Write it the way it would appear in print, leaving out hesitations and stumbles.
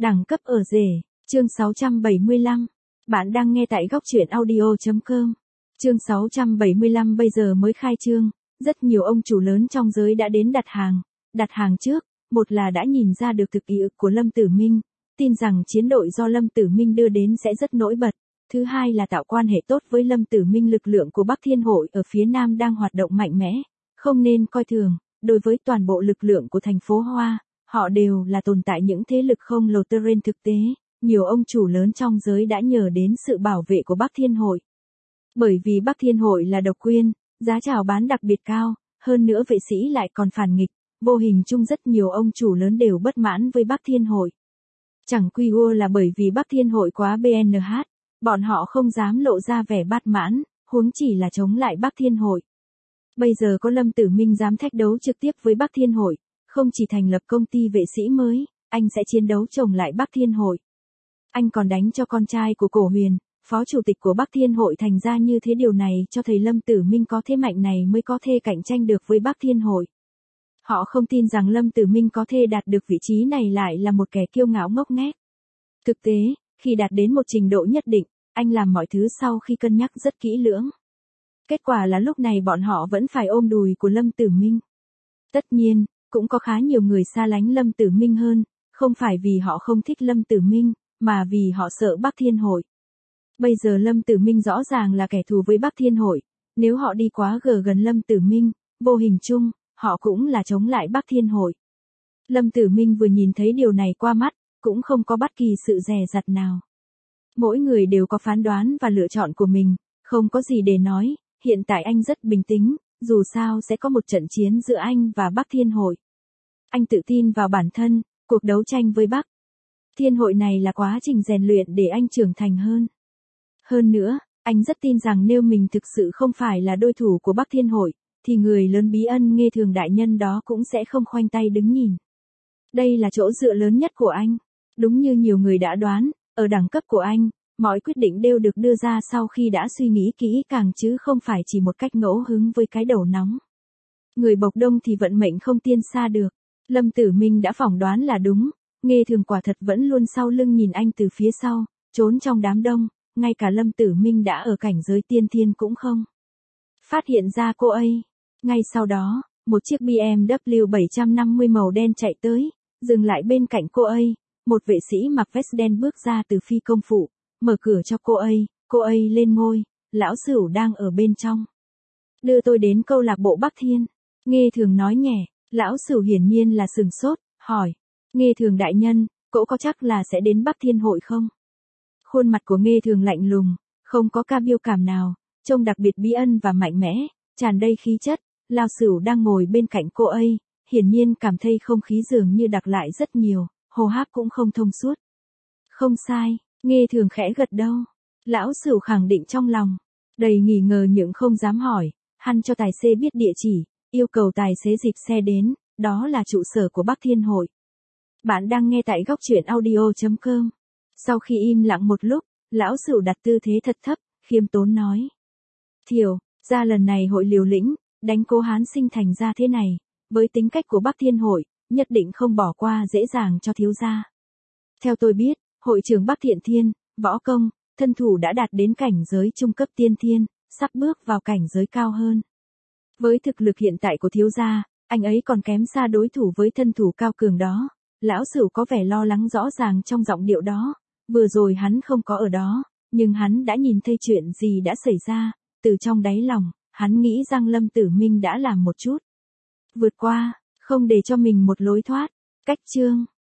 Đẳng cấp ở rể, chương 675. Bạn đang nghe tại góc truyện audio.com. Chương 675 bây giờ mới khai trương, rất nhiều ông chủ lớn trong giới đã đến đặt hàng. Đặt hàng trước, một là đã nhìn ra được thực ý ực của Lâm Tử Minh, tin rằng chiến đội do Lâm Tử Minh đưa đến sẽ rất nổi bật. Thứ hai là tạo quan hệ tốt với Lâm Tử Minh. Lực lượng của Bắc Thiên Hội ở phía Nam đang hoạt động mạnh mẽ, không nên coi thường. Đối với toàn bộ lực lượng của thành phố Hoa, họ đều là tồn tại những thế lực không lồ tơ trên thực tế. Nhiều ông chủ lớn trong giới đã nhờ đến sự bảo vệ của Bắc Thiên Hội. Bởi vì Bắc Thiên Hội là độc quyền, giá chào bán đặc biệt cao, hơn nữa vệ sĩ lại còn phản nghịch, vô hình chung rất nhiều ông chủ lớn đều bất mãn với Bắc Thiên Hội. Chẳng quy ua là bởi vì Bắc Thiên Hội quá BNH, bọn họ không dám lộ ra vẻ bát mãn, huống chỉ là chống lại Bắc Thiên Hội. Bây giờ có Lâm Tử Minh dám thách đấu trực tiếp với Bắc Thiên Hội, không chỉ thành lập công ty vệ sĩ mới, anh sẽ chiến đấu chống lại Bắc Thiên Hội. Anh còn đánh cho con trai của Cổ Huyền, phó chủ tịch của Bắc Thiên Hội. Thành ra như thế, điều này cho thấy Lâm Tử Minh có thế mạnh này mới có thể cạnh tranh được với Bắc Thiên Hội. Họ không tin rằng Lâm Tử Minh có thể đạt được vị trí này lại là một kẻ kiêu ngạo ngốc nghếch. Thực tế, khi đạt đến một trình độ nhất định, anh làm mọi thứ sau khi cân nhắc rất kỹ lưỡng. Kết quả là lúc này bọn họ vẫn phải ôm đùi của Lâm Tử Minh. Tất nhiên, cũng có khá nhiều người xa lánh Lâm Tử Minh hơn, không phải vì họ không thích Lâm Tử Minh, mà vì họ sợ Bắc Thiên Hội. Bây giờ Lâm Tử Minh rõ ràng là kẻ thù với Bắc Thiên Hội, nếu họ đi quá gần Lâm Tử Minh, vô hình chung, họ cũng là chống lại Bắc Thiên Hội. Lâm Tử Minh vừa nhìn thấy điều này qua mắt, cũng không có bất kỳ sự dè dặt nào. Mỗi người đều có phán đoán và lựa chọn của mình, không có gì để nói, hiện tại anh rất bình tĩnh, dù sao sẽ có một trận chiến giữa anh và Bắc Thiên Hội. Anh tự tin vào bản thân, cuộc đấu tranh với Bắc Thiên Hội này là quá trình rèn luyện để anh trưởng thành hơn. Hơn nữa, anh rất tin rằng nếu mình thực sự không phải là đối thủ của Bắc Thiên Hội, thì người lớn Bí Ân Nghe Thường đại nhân đó cũng sẽ không khoanh tay đứng nhìn. Đây là chỗ dựa lớn nhất của anh. Đúng như nhiều người đã đoán, ở đẳng cấp của anh, mọi quyết định đều được đưa ra sau khi đã suy nghĩ kỹ càng chứ không phải chỉ một cách ngẫu hứng với cái đầu nóng. Người bộc đông thì vận mệnh không tiên xa được. Lâm Tử Minh đã phỏng đoán là đúng, Nghe Thường quả thật vẫn luôn sau lưng nhìn anh từ phía sau, trốn trong đám đông, ngay cả Lâm Tử Minh đã ở cảnh giới tiên thiên cũng không phát hiện ra cô ấy. Ngay sau đó, một chiếc BMW 750 màu đen chạy tới, dừng lại bên cạnh cô ấy. Một vệ sĩ mặc vest đen bước ra từ phi công phụ, mở cửa cho cô ấy lên ngôi, lão Sửu đang ở bên trong. Đưa tôi đến câu lạc bộ Bắc Thiên, Nghe Thường nói nhẹ. Lão Sửu hiển nhiên là sừng sốt, hỏi, Nghe Thường đại nhân, cậu có chắc là sẽ đến Bắc Thiên Hội không? Khuôn mặt của Nghe Thường lạnh lùng, không có ca biêu cảm nào, trông đặc biệt bí ân và mạnh mẽ, tràn đầy khí chất. Lão Sửu đang ngồi bên cạnh cô ấy, hiển nhiên cảm thấy không khí dường như đặc lại rất nhiều, hô hấp cũng không thông suốt. Không sai, Nghe Thường khẽ gật đầu. Lão Sửu khẳng định trong lòng, đầy nghi ngờ nhưng không dám hỏi, hắn cho tài xế biết địa chỉ, yêu cầu tài xế dịch xe đến, đó là trụ sở của Bắc Thiên Hội. Bạn đang nghe tại góc truyện audio.com. Sau khi im lặng một lúc, lão Sửu đặt tư thế thật thấp, khiêm tốn nói. Thiểu, ra lần này hội liều lĩnh, đánh Cố Hán Sinh thành ra thế này, với tính cách của Bắc Thiên Hội, nhất định không bỏ qua dễ dàng cho thiếu gia. Theo tôi biết, hội trưởng Bắc Thiện Thiên, võ công, thân thủ đã đạt đến cảnh giới trung cấp tiên thiên, sắp bước vào cảnh giới cao hơn. Với thực lực hiện tại của thiếu gia, anh ấy còn kém xa đối thủ với thân thủ cao cường đó. Lão Sửu có vẻ lo lắng rõ ràng trong giọng điệu đó. Vừa rồi hắn không có ở đó, nhưng hắn đã nhìn thấy chuyện gì đã xảy ra. Từ trong đáy lòng, hắn nghĩ rằng Lâm Tử Minh đã làm một chút vượt qua, không để cho mình một lối thoát. Cách chương